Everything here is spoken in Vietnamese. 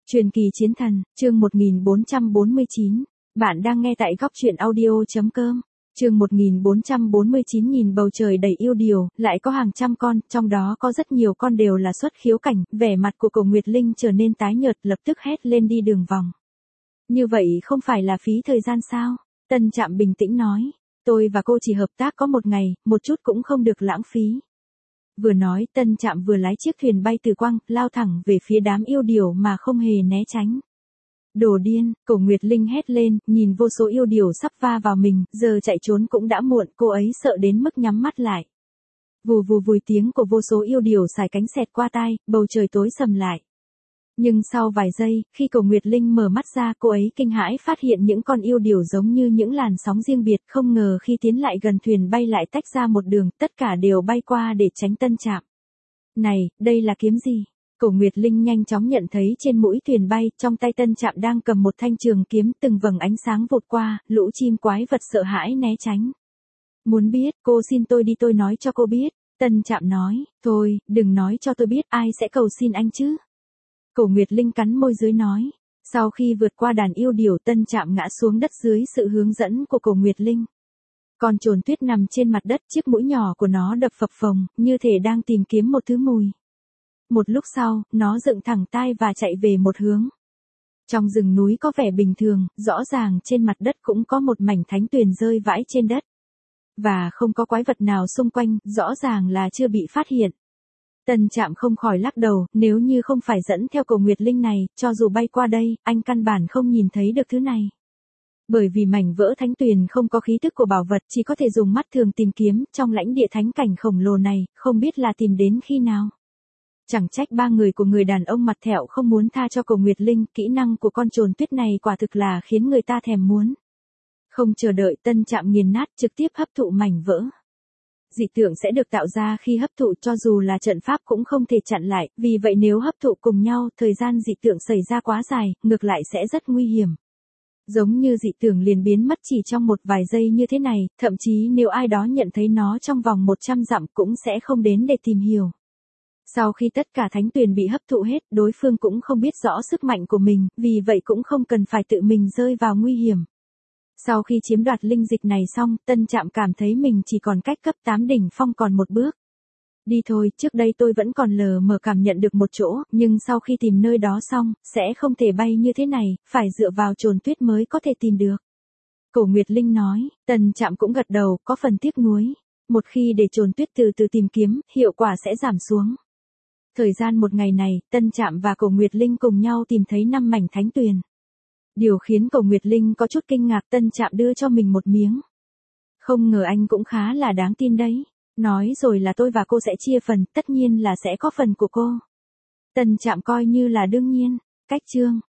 Truyền kỳ chiến thần, chương 1449. Bạn đang nghe tại góc truyện audio.com. Chương 1449 nhìn bầu trời đầy yêu điều, lại có hàng trăm con, trong đó có rất nhiều con đều là xuất khiếu cảnh, vẻ mặt của Cổ Nguyệt Linh trở nên tái nhợt, lập tức hét lên đi đường vòng. Như vậy không phải là phí thời gian sao? Tân Trạm bình tĩnh nói, tôi và cô chỉ hợp tác có một ngày, một chút cũng không được lãng phí. Vừa nói, Tân Trạm vừa lái chiếc thuyền bay từ quang, lao thẳng về phía đám yêu điểu mà không hề né tránh. Đồ điên, Cổ Nguyệt Linh hét lên, nhìn vô số yêu điểu sắp va vào mình, giờ chạy trốn cũng đã muộn, cô ấy sợ đến mức nhắm mắt lại. Vù vù vùi tiếng của vô số yêu điểu xài cánh xẹt qua tai, bầu trời tối sầm lại. Nhưng sau vài giây, khi Cổ Nguyệt Linh mở mắt ra, cô ấy kinh hãi phát hiện những con yêu điểu giống như những làn sóng riêng biệt, không ngờ khi tiến lại gần thuyền bay lại tách ra một đường, tất cả đều bay qua để tránh Tân Trạm. Này, đây là kiếm gì? Cổ Nguyệt Linh nhanh chóng nhận thấy trên mũi thuyền bay, trong tay Tân Trạm đang cầm một thanh trường kiếm, từng vầng ánh sáng vụt qua, lũ chim quái vật sợ hãi né tránh. Muốn biết, cô xin tôi đi, tôi nói cho cô biết. Tân Trạm nói, thôi, đừng nói cho tôi biết, ai sẽ cầu xin anh chứ? Cổ Nguyệt Linh cắn môi dưới nói. Sau khi vượt qua đàn yêu điểu, Tân Trạm ngã xuống đất dưới sự hướng dẫn của Cổ Nguyệt Linh. Con trồn tuyết nằm trên mặt đất, chiếc mũi nhỏ của nó đập phập phồng, như thể đang tìm kiếm một thứ mùi. Một lúc sau, nó dựng thẳng tai và chạy về một hướng. Trong rừng núi có vẻ bình thường, rõ ràng trên mặt đất cũng có một mảnh thánh tuyền rơi vãi trên đất. Và không có quái vật nào xung quanh, rõ ràng là chưa bị phát hiện. Tân Trạm không khỏi lắc đầu, nếu như không phải dẫn theo Cổ Nguyệt Linh này, cho dù bay qua đây, anh căn bản không nhìn thấy được thứ này. Bởi vì mảnh vỡ thánh tuyền không có khí tức của bảo vật, chỉ có thể dùng mắt thường tìm kiếm, trong lãnh địa thánh cảnh khổng lồ này, không biết là tìm đến khi nào. Chẳng trách ba người của người đàn ông mặt thẹo không muốn tha cho Cổ Nguyệt Linh, kỹ năng của con trồn tuyết này quả thực là khiến người ta thèm muốn. Không chờ đợi, Tân Trạm nghiền nát, trực tiếp hấp thụ mảnh vỡ. Dị tượng sẽ được tạo ra khi hấp thụ, cho dù là trận pháp cũng không thể chặn lại, vì vậy nếu hấp thụ cùng nhau, thời gian dị tượng xảy ra quá dài, ngược lại sẽ rất nguy hiểm. Giống như dị tượng liền biến mất chỉ trong một vài giây như thế này, thậm chí nếu ai đó nhận thấy nó trong vòng 100 dặm cũng sẽ không đến để tìm hiểu. Sau khi tất cả thánh tuyền bị hấp thụ hết, đối phương cũng không biết rõ sức mạnh của mình, vì vậy cũng không cần phải tự mình rơi vào nguy hiểm. Sau khi chiếm đoạt linh dịch này xong, Tân Trạm cảm thấy mình chỉ còn cách cấp 8 đỉnh phong còn một bước. Đi thôi, trước đây tôi vẫn còn lờ mờ cảm nhận được một chỗ, nhưng sau khi tìm nơi đó xong, sẽ không thể bay như thế này, phải dựa vào trồn tuyết mới có thể tìm được. Cổ Nguyệt Linh nói, Tân Trạm cũng gật đầu, có phần tiếc nuối. Một khi để trồn tuyết từ từ tìm kiếm, hiệu quả sẽ giảm xuống. Thời gian một ngày này, Tân Trạm và Cổ Nguyệt Linh cùng nhau tìm thấy 5 mảnh thánh tuyền. Điều khiến Cổ Nguyệt Linh có chút kinh ngạc, Tân Trạm đưa cho mình một miếng. Không ngờ anh cũng khá là đáng tin đấy. Nói rồi là tôi và cô sẽ chia phần, tất nhiên là sẽ có phần của cô. Tân Trạm coi như là đương nhiên. Cách chương.